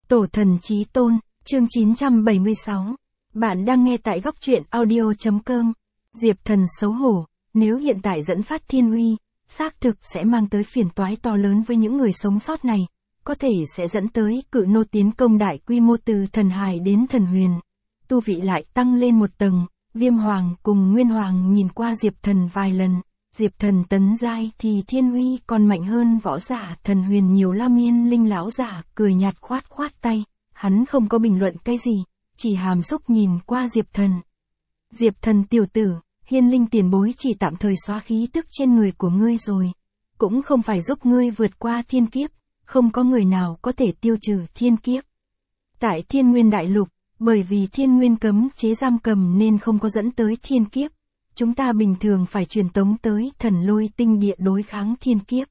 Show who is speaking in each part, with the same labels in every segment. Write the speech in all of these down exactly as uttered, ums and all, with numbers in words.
Speaker 1: Tổ thần chí tôn, chương chín trăm bảy mươi sáu. Bạn đang nghe tại góc truyện audio.com. Diệp Thần xấu hổ, nếu hiện tại dẫn phát thiên uy, xác thực sẽ mang tới phiền toái to lớn với những người sống sót này, có thể sẽ dẫn tới cự nô tiến công đại quy mô từ thần hải đến thần huyền. Tu vị lại tăng lên một tầng, Viêm Hoàng cùng Nguyên Hoàng nhìn qua Diệp Thần vài lần. Diệp Thần tấn giai thì thiên uy còn mạnh hơn võ giả thần huyền nhiều lắm. Yên Linh lão giả cười nhạt khoát khoát tay, hắn không có bình luận cái gì, chỉ hàm xúc nhìn qua Diệp Thần. Diệp Thần tiểu tử, Hiên Linh tiền bối chỉ tạm thời xóa khí tức trên người của ngươi rồi, cũng không phải giúp ngươi vượt qua thiên kiếp, không có người nào có thể tiêu trừ thiên kiếp. Tại Thiên Nguyên Đại Lục, bởi vì Thiên Nguyên cấm chế giam cầm nên không có dẫn tới thiên kiếp. Chúng ta bình thường phải truyền tống tới thần lôi tinh địa đối kháng thiên kiếp.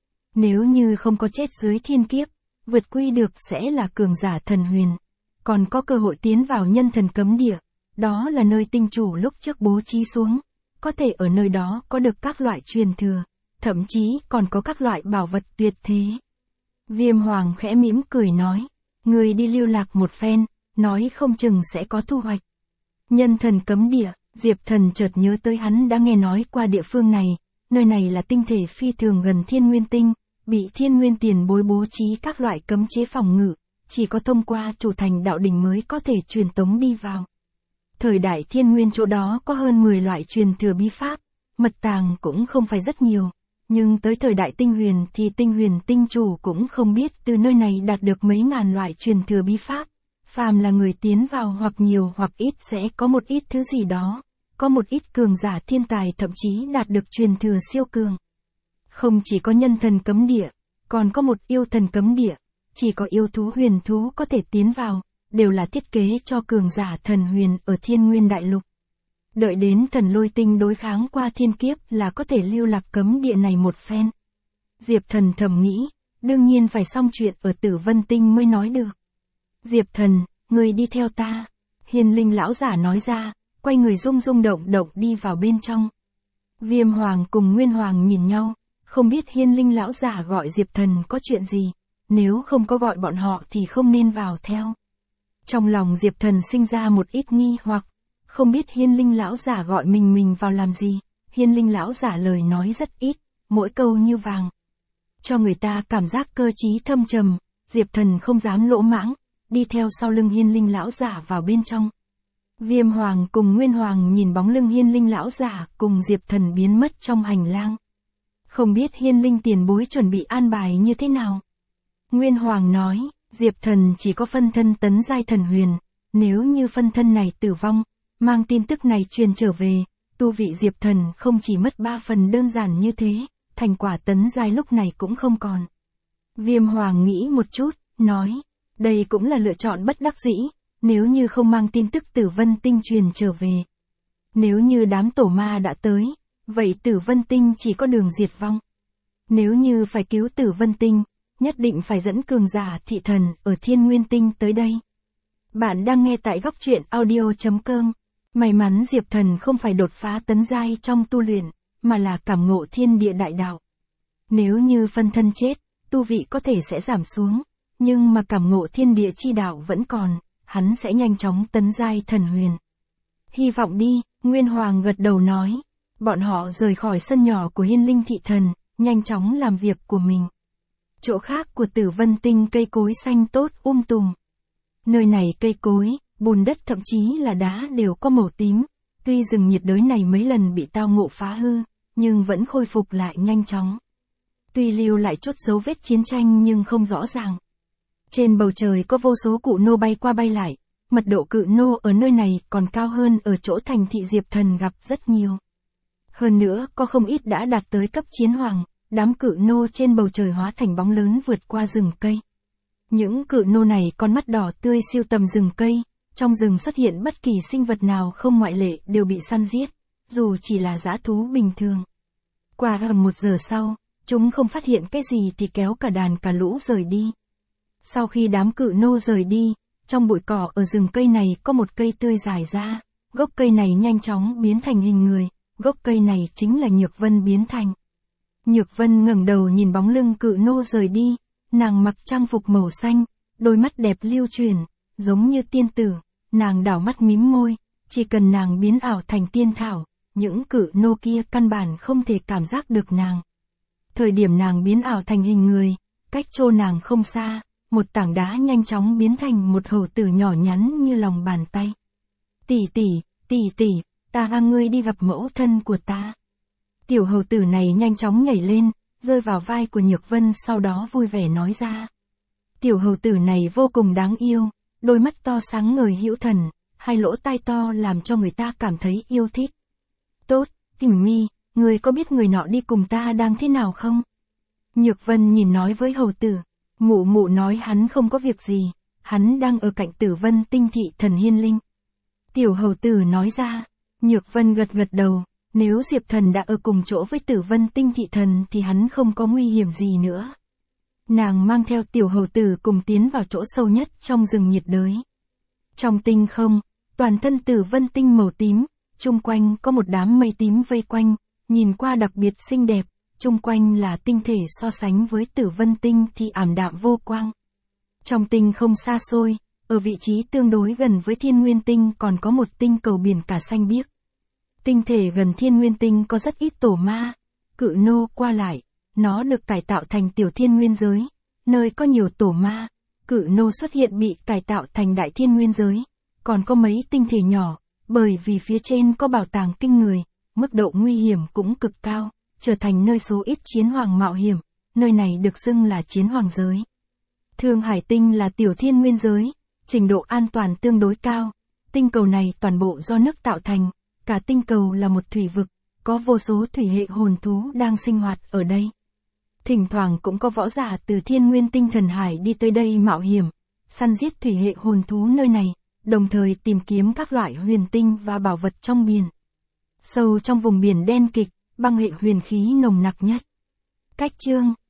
Speaker 1: Nếu như không có chết dưới thiên kiếp, vượt quy được sẽ là cường giả thần huyền. Còn có cơ hội tiến vào nhân thần cấm địa, đó là nơi tinh chủ lúc trước bố trí xuống. Có thể ở nơi đó có được các loại truyền thừa, thậm chí còn có các loại bảo vật tuyệt thế. Viêm Hoàng khẽ mỉm cười nói, người đi lưu lạc một phen, nói không chừng sẽ có thu hoạch. Nhân thần cấm địa. Diệp Thần chợt nhớ tới hắn đã nghe nói qua địa phương này, nơi này là tinh thể phi thường gần Thiên Nguyên Tinh, bị Thiên Nguyên tiền bối bố trí các loại cấm chế phòng ngự, chỉ có thông qua chủ thành đạo đỉnh mới có thể truyền tống đi vào. Thời đại Thiên Nguyên chỗ đó có hơn mười loại truyền thừa bí pháp, mật tàng cũng không phải rất nhiều, nhưng tới thời đại Tinh Huyền thì Tinh Huyền tinh chủ cũng không biết từ nơi này đạt được mấy ngàn loại truyền thừa bí pháp. Phàm là người tiến vào hoặc nhiều hoặc ít sẽ có một ít thứ gì đó, có một ít cường giả thiên tài thậm chí đạt được truyền thừa siêu cường. Không chỉ có nhân thần cấm địa, còn có một yêu thần cấm địa, chỉ có yêu thú huyền thú có thể tiến vào, đều là thiết kế cho cường giả thần huyền ở Thiên Nguyên Đại Lục. Đợi đến thần lôi tinh đối kháng qua thiên kiếp là có thể lưu lạc cấm địa này một phen. Diệp Thần thầm nghĩ, đương nhiên phải xong chuyện ở Tử Vân Tinh mới nói được. Diệp Thần, người đi theo ta. Hiên Linh lão giả nói ra, quay người rung rung động động đi vào bên trong. Viêm Hoàng cùng Nguyên Hoàng nhìn nhau, không biết Hiên Linh lão giả gọi Diệp Thần có chuyện gì, nếu không có gọi bọn họ thì không nên vào theo. Trong lòng Diệp Thần sinh ra một ít nghi hoặc, không biết Hiên Linh lão giả gọi mình mình vào làm gì. Hiên Linh lão giả lời nói rất ít, mỗi câu như vàng, cho người ta cảm giác cơ trí thâm trầm. Diệp Thần không dám lỗ mãng, đi theo sau lưng Hiên Linh lão giả vào bên trong. Viêm Hoàng cùng Nguyên Hoàng nhìn bóng lưng Hiên Linh lão giả cùng Diệp Thần biến mất trong hành lang. Không biết Hiên Linh tiền bối chuẩn bị an bài như thế nào. Nguyên Hoàng nói, Diệp Thần chỉ có phân thân tấn giai thần huyền, nếu như phân thân này tử vong, mang tin tức này truyền trở về, tu vị Diệp Thần không chỉ mất ba phần đơn giản như thế, thành quả tấn giai lúc này cũng không còn. Viêm Hoàng nghĩ một chút, nói, đây cũng là lựa chọn bất đắc dĩ, nếu như không mang tin tức Tử Vân Tinh truyền trở về. Nếu như đám tổ ma đã tới, vậy Tử Vân Tinh chỉ có đường diệt vong. Nếu như phải cứu Tử Vân Tinh, nhất định phải dẫn cường giả thị thần ở Thiên Nguyên Tinh tới đây. Bạn đang nghe tại góc truyện audio.com. May mắn Diệp Thần không phải đột phá tấn giai trong tu luyện, mà là cảm ngộ thiên địa đại đạo. Nếu như phân thân chết, tu vị có thể sẽ giảm xuống. Nhưng mà cảm ngộ thiên địa chi đạo vẫn còn, hắn sẽ nhanh chóng tấn giai thần huyền. Hy vọng đi, Nguyên Hoàng gật đầu nói. Bọn họ rời khỏi sân nhỏ của Hiên Linh thị thần, nhanh chóng làm việc của mình. Chỗ khác của Tử Vân Tinh cây cối xanh tốt um tùm. Nơi này cây cối, bùn đất thậm chí là đá đều có màu tím. Tuy rừng nhiệt đới này mấy lần bị tao ngộ phá hư, nhưng vẫn khôi phục lại nhanh chóng. Tuy lưu lại chút dấu vết chiến tranh nhưng không rõ ràng. Trên bầu trời có vô số cự nô bay qua bay lại, mật độ cự nô ở nơi này còn cao hơn ở chỗ thành thị Diệp Thần gặp rất nhiều. Hơn nữa có không ít đã đạt tới cấp chiến hoàng, đám cự nô trên bầu trời hóa thành bóng lớn vượt qua rừng cây. Những cự nô này con mắt đỏ tươi siêu tầm rừng cây, trong rừng xuất hiện bất kỳ sinh vật nào không ngoại lệ đều bị săn giết, dù chỉ là dã thú bình thường. Qua gần một giờ sau, chúng không phát hiện cái gì thì kéo cả đàn cả lũ rời đi. Sau khi đám cự nô rời đi, trong bụi cỏ ở rừng cây này có một cây tươi dài ra, gốc cây này nhanh chóng biến thành hình người, gốc cây này chính là Nhược Vân biến thành. Nhược Vân ngẩng đầu nhìn bóng lưng cự nô rời đi, nàng mặc trang phục màu xanh, đôi mắt đẹp lưu truyền, giống như tiên tử, nàng đảo mắt mím môi, chỉ cần nàng biến ảo thành tiên thảo, những cự nô kia căn bản không thể cảm giác được nàng. Thời điểm nàng biến ảo thành hình người, cách chỗ nàng không xa, một tảng đá nhanh chóng biến thành một hầu tử nhỏ nhắn như lòng bàn tay. Tỷ tỷ, tỷ tỷ, ta mang ngươi đi gặp mẫu thân của ta. Tiểu hầu tử này nhanh chóng nhảy lên, rơi vào vai của Nhược Vân, sau đó vui vẻ nói ra. Tiểu hầu tử này vô cùng đáng yêu, đôi mắt to sáng ngời hữu thần, hai lỗ tai to làm cho người ta cảm thấy yêu thích. Tốt, Tiểu Mi, ngươi có biết người nọ đi cùng ta đang thế nào không? Nhược Vân nhìn nói với hầu tử, mụ mụ nói hắn không có việc gì, hắn đang ở cạnh Tử Vân Tinh Thị Thần Hiên Linh. Tiểu hầu tử nói ra, Nhược Vân gật gật đầu, nếu Diệp Thần đã ở cùng chỗ với Tử Vân Tinh Thị Thần thì hắn không có nguy hiểm gì nữa. Nàng mang theo tiểu hầu tử cùng tiến vào chỗ sâu nhất trong rừng nhiệt đới. Trong tinh không, toàn thân Tử Vân Tinh màu tím, chung quanh có một đám mây tím vây quanh, nhìn qua đặc biệt xinh đẹp, chung quanh là tinh thể so sánh với Tử Vân Tinh thì ảm đạm vô quang. Trong tinh không xa xôi, ở vị trí tương đối gần với Thiên Nguyên Tinh còn có một tinh cầu biển cả xanh biếc. Tinh thể gần Thiên Nguyên Tinh có rất ít tổ ma, cự nô qua lại, nó được cải tạo thành tiểu thiên nguyên giới, nơi có nhiều tổ ma, cự nô xuất hiện bị cải tạo thành đại thiên nguyên giới, còn có mấy tinh thể nhỏ, bởi vì phía trên có bảo tàng kinh người, mức độ nguy hiểm cũng cực cao, trở thành nơi số ít chiến hoàng mạo hiểm, nơi này được xưng là chiến hoàng giới. Thương Hải Tinh là tiểu thiên nguyên giới, trình độ an toàn tương đối cao, tinh cầu này toàn bộ do nước tạo thành, cả tinh cầu là một thủy vực, có vô số thủy hệ hồn thú đang sinh hoạt ở đây. Thỉnh thoảng cũng có võ giả từ Thiên Nguyên Tinh Thần Hải đi tới đây mạo hiểm, săn giết thủy hệ hồn thú nơi này, đồng thời tìm kiếm các loại huyền tinh và bảo vật trong biển. Sâu trong vùng biển đen kịch, băng hệ huyền khí nồng nặc nhất. Cách chương